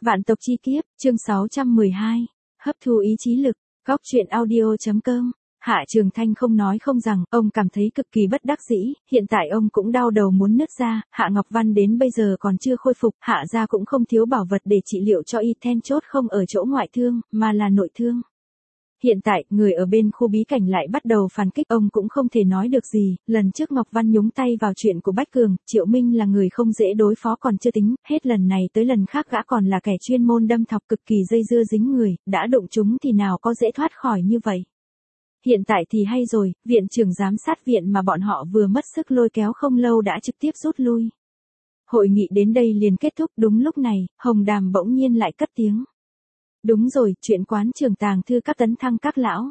Vạn tộc chi kiếp, chương 612. Hấp thu ý chí lực, góc truyện audio.com. Hạ Trường Thanh không nói không rằng, ông cảm thấy cực kỳ bất đắc dĩ, hiện tại ông cũng đau đầu muốn nứt ra, Hạ Ngọc Văn đến bây giờ còn chưa khôi phục, Hạ gia cũng không thiếu bảo vật để trị liệu cho y, then chốt không ở chỗ ngoại thương, mà là nội thương. Hiện tại, người ở bên khu bí cảnh lại bắt đầu phản kích, ông cũng không thể nói được gì, lần trước Ngọc Văn nhúng tay vào chuyện của Bách Cường, Triệu Minh là người không dễ đối phó còn chưa tính, hết lần này tới lần khác gã còn là kẻ chuyên môn đâm thọc cực kỳ dây dưa dính người, đã đụng chúng thì nào có dễ thoát khỏi như vậy. Hiện tại thì hay rồi, viện trưởng giám sát viện mà bọn họ vừa mất sức lôi kéo không lâu đã trực tiếp rút lui. Hội nghị đến đây liền kết thúc, đúng lúc này, Hồng Đàm bỗng nhiên lại cất tiếng. Đúng rồi, chuyện quán trường tàng thư các tấn thăng các lão.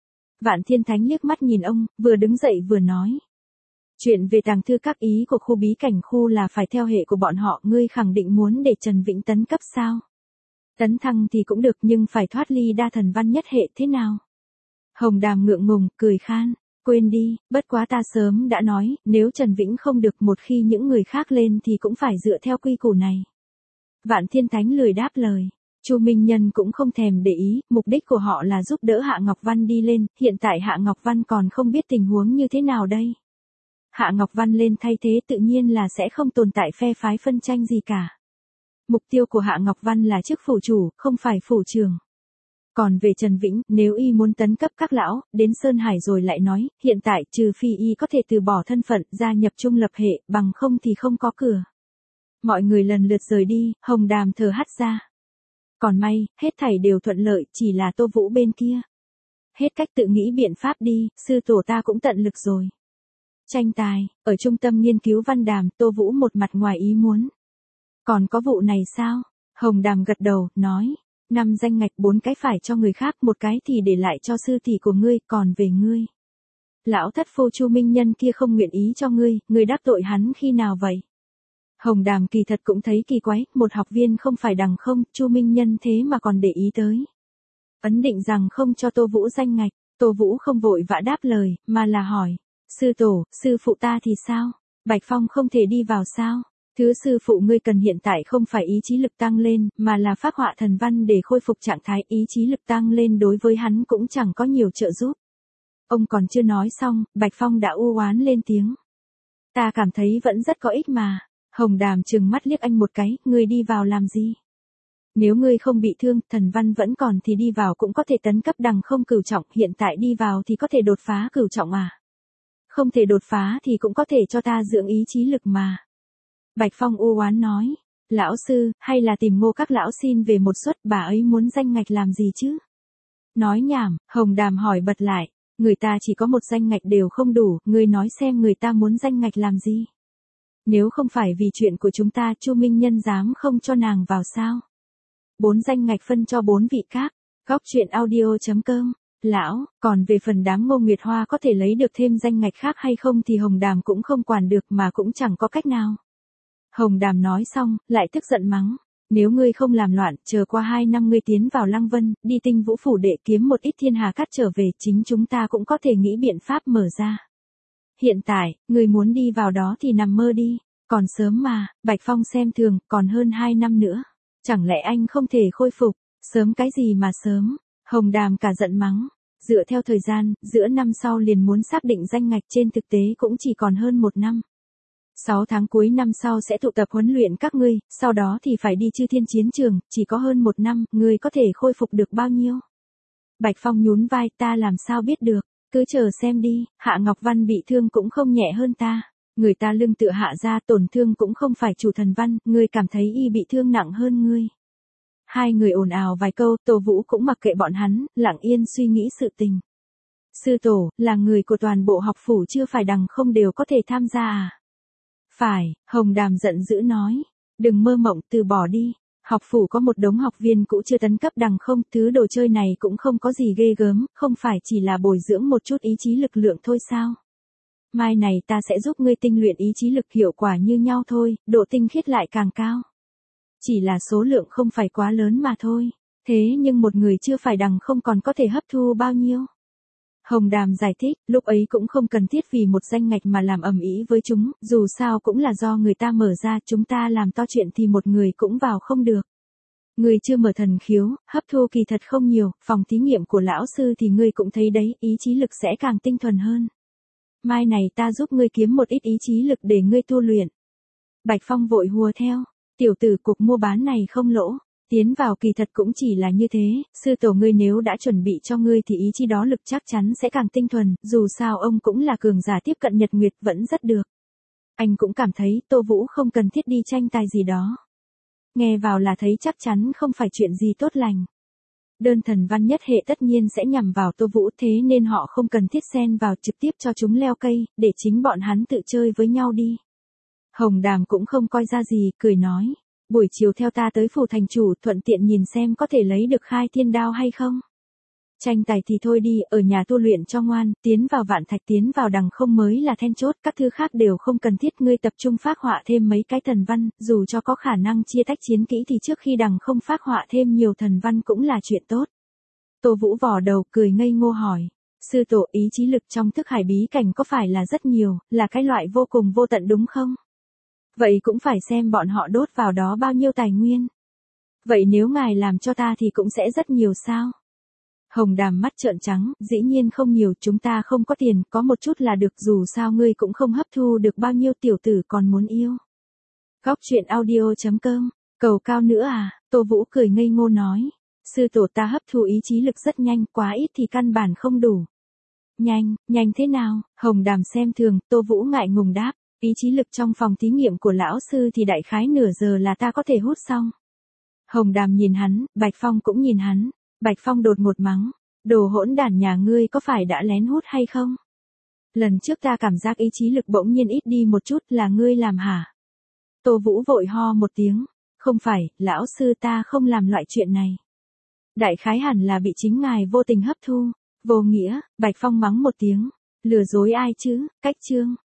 Vạn Thiên Thánh liếc mắt nhìn ông, vừa đứng dậy vừa nói. Chuyện về tàng thư các ý của khu bí cảnh khu là phải theo hệ của bọn họ, ngươi khẳng định muốn để Trần Vĩnh tấn cấp sao? Tấn thăng thì cũng được nhưng phải thoát ly đa thần văn nhất hệ thế nào? Hồng Đàm ngượng ngùng, cười khan. Quên đi, bất quá ta sớm đã nói, nếu Trần Vĩnh không được một khi những người khác lên thì cũng phải dựa theo quy củ này. Vạn Thiên Thánh lười đáp lời. Chu Minh Nhân cũng không thèm để ý, mục đích của họ là giúp đỡ Hạ Ngọc Văn đi lên, hiện tại Hạ Ngọc Văn còn không biết tình huống như thế nào đây. Hạ Ngọc Văn lên thay thế tự nhiên là sẽ không tồn tại phe phái phân tranh gì cả. Mục tiêu của Hạ Ngọc Văn là chức phủ chủ, không phải phủ trưởng. Còn về Trần Vĩnh, nếu y muốn tấn cấp các lão, đến Sơn Hải rồi lại nói, hiện tại trừ phi y có thể từ bỏ thân phận, gia nhập trung lập hệ, bằng không thì không có cửa. Mọi người lần lượt rời đi, Hồng Đàm thở hắt ra. Còn may, hết thảy đều thuận lợi, chỉ là Tô Vũ bên kia. Hết cách tự nghĩ biện pháp đi, sư tổ ta cũng tận lực rồi. Tranh tài, ở trung tâm nghiên cứu văn đàm, Tô Vũ một mặt ngoài ý muốn. Còn có vụ này sao? Hồng Đàm gật đầu, nói. 5 danh ngạch 4 cái phải cho người khác, một cái thì để lại cho sư tỷ của ngươi, còn về ngươi. Lão thất phu Chu Minh Nhân kia không nguyện ý cho ngươi đắc tội hắn khi nào vậy? Hồng Đàm kỳ thật cũng thấy kỳ quái, một học viên không phải đằng không, Chu Minh Nhân thế mà còn để ý tới. Ấn định rằng không cho Tô Vũ danh ngạch, Tô Vũ không vội vã đáp lời, mà là hỏi. Sư tổ, sư phụ ta thì sao? Bạch Phong không thể đi vào sao? Thứ sư phụ ngươi cần hiện tại không phải ý chí lực tăng lên, mà là phác họa thần văn để khôi phục trạng thái, ý chí lực tăng lên đối với hắn cũng chẳng có nhiều trợ giúp. Ông còn chưa nói xong, Bạch Phong đã u oán lên tiếng. Ta cảm thấy vẫn rất có ích mà. Hồng Đàm trừng mắt liếc anh một cái, ngươi đi vào làm gì? Nếu ngươi không bị thương, thần văn vẫn còn thì đi vào cũng có thể tấn cấp đằng không cửu trọng, hiện tại đi vào thì có thể đột phá cửu trọng à? Không thể đột phá thì cũng có thể cho ta dưỡng ý chí lực mà. Bạch Phong u oán nói, lão sư, hay là tìm Ngô các lão xin về một suất, bà ấy muốn danh ngạch làm gì chứ? Nói nhảm, Hồng Đàm hỏi bật lại, người ta chỉ có một danh ngạch đều không đủ, ngươi nói xem người ta muốn danh ngạch làm gì? Nếu không phải vì chuyện của chúng ta, Chu Minh Nhân dám không cho nàng vào sao? 4 danh ngạch phân cho 4 vị các. Góc truyện audio.com. Lão, còn về phần đám Ngô Nguyệt Hoa có thể lấy được thêm danh ngạch khác hay không thì Hồng Đàm cũng không quản được mà cũng chẳng có cách nào. Hồng Đàm nói xong, lại tức giận mắng. Nếu ngươi không làm loạn, chờ qua 2 năm ngươi tiến vào Lăng Vân, đi Tinh Vũ Phủ để kiếm một ít thiên hà cát trở về, chính chúng ta cũng có thể nghĩ biện pháp mở ra. Hiện tại, người muốn đi vào đó thì nằm mơ đi, còn sớm mà, Bạch Phong xem thường, còn hơn 2 năm nữa. Chẳng lẽ anh không thể khôi phục, sớm cái gì mà sớm, Hồng Đàm cả giận mắng. Dựa theo thời gian, giữa năm sau liền muốn xác định danh ngạch, trên thực tế cũng chỉ còn hơn 1 năm. 6 tháng cuối năm sau sẽ tụ tập huấn luyện các ngươi, sau đó thì phải đi Chư Thiên chiến trường, chỉ có hơn 1 năm, ngươi có thể khôi phục được bao nhiêu? Bạch Phong nhún vai, ta làm sao biết được? Cứ chờ xem đi, Hạ Ngọc Văn bị thương cũng không nhẹ hơn ta. Người ta lưng tựa Hạ ra tổn thương cũng không phải chủ thần văn, ngươi cảm thấy y bị thương nặng hơn ngươi. Hai người ồn ào vài câu, Tô Vũ cũng mặc kệ bọn hắn, lặng yên suy nghĩ sự tình. Sư tổ, là người của toàn bộ học phủ chưa phải đằng không đều có thể tham gia à? Phải, Hồng Đàm giận dữ nói. Đừng mơ mộng, từ bỏ đi. Học phủ có một đống học viên cũ chưa tấn cấp đằng không, thứ đồ chơi này cũng không có gì ghê gớm, không phải chỉ là bồi dưỡng một chút ý chí lực lượng thôi sao? Mai này ta sẽ giúp ngươi tinh luyện ý chí lực, hiệu quả như nhau thôi, độ tinh khiết lại càng cao. Chỉ là số lượng không phải quá lớn mà thôi. Thế nhưng một người chưa phải đằng không còn có thể hấp thu bao nhiêu? Hồng Đàm giải thích, lúc ấy cũng không cần thiết vì một danh ngạch mà làm ầm ĩ với chúng, dù sao cũng là do người ta mở ra, chúng ta làm to chuyện thì một người cũng vào không được. Ngươi chưa mở thần khiếu, hấp thu kỳ thật không nhiều, phòng thí nghiệm của lão sư thì ngươi cũng thấy đấy, ý chí lực sẽ càng tinh thuần hơn. Mai này ta giúp ngươi kiếm một ít ý chí lực để ngươi tu luyện. Bạch Phong vội hùa theo, tiểu tử cuộc mua bán này không lỗ, tiến vào kỳ thật cũng chỉ là như thế, sư tổ ngươi nếu đã chuẩn bị cho ngươi thì ý chí đó lực chắc chắn sẽ càng tinh thuần, dù sao ông cũng là cường giả tiếp cận nhật nguyệt vẫn rất được. Anh cũng cảm thấy Tô Vũ không cần thiết đi tranh tài gì đó. Nghe vào là thấy chắc chắn không phải chuyện gì tốt lành. Đơn thần văn nhất hệ tất nhiên sẽ nhằm vào Tô Vũ thế nên họ không cần thiết xen vào trực tiếp cho chúng leo cây, để chính bọn hắn tự chơi với nhau đi. Hồng Đàm cũng không coi ra gì, cười nói. Buổi chiều theo ta tới phủ thành chủ thuận tiện nhìn xem có thể lấy được khai thiên đao hay không. Tranh tài thì thôi đi, ở nhà tu luyện cho ngoan, tiến vào vạn thạch tiến vào đằng không mới là then chốt, các thứ khác đều không cần thiết, ngươi tập trung phác họa thêm mấy cái thần văn, dù cho có khả năng chia tách chiến kỹ thì trước khi đằng không phác họa thêm nhiều thần văn cũng là chuyện tốt. Tô Vũ vò đầu cười ngây ngô hỏi, sư tổ ý chí lực trong thức hải bí cảnh có phải là rất nhiều, là cái loại vô cùng vô tận đúng không? Vậy cũng phải xem bọn họ đốt vào đó bao nhiêu tài nguyên. Vậy nếu ngài làm cho ta thì cũng sẽ rất nhiều sao? Hồng Đàm mắt trợn trắng, dĩ nhiên không nhiều, chúng ta không có tiền, có một chút là được, dù sao ngươi cũng không hấp thu được bao nhiêu, tiểu tử còn muốn yêu. Góc truyện audio.com, cầu cao nữa à, Tô Vũ cười ngây ngô nói. Sư tổ ta hấp thu ý chí lực rất nhanh, quá ít thì căn bản không đủ. Nhanh thế nào? Hồng Đàm xem thường, Tô Vũ ngại ngùng đáp, ý chí lực trong phòng thí nghiệm của lão sư thì đại khái nửa giờ là ta có thể hút xong. Hồng Đàm nhìn hắn, Bạch Phong cũng nhìn hắn. Bạch Phong đột ngột mắng, đồ hỗn đản nhà ngươi có phải đã lén hút hay không? Lần trước ta cảm giác ý chí lực bỗng nhiên ít đi một chút, là ngươi làm hả? Tô Vũ vội ho một tiếng, không phải, lão sư ta không làm loại chuyện này. Đại khái hẳn là bị chính ngài vô tình hấp thu, vô nghĩa, Bạch Phong mắng một tiếng, lừa dối ai chứ, cách chương.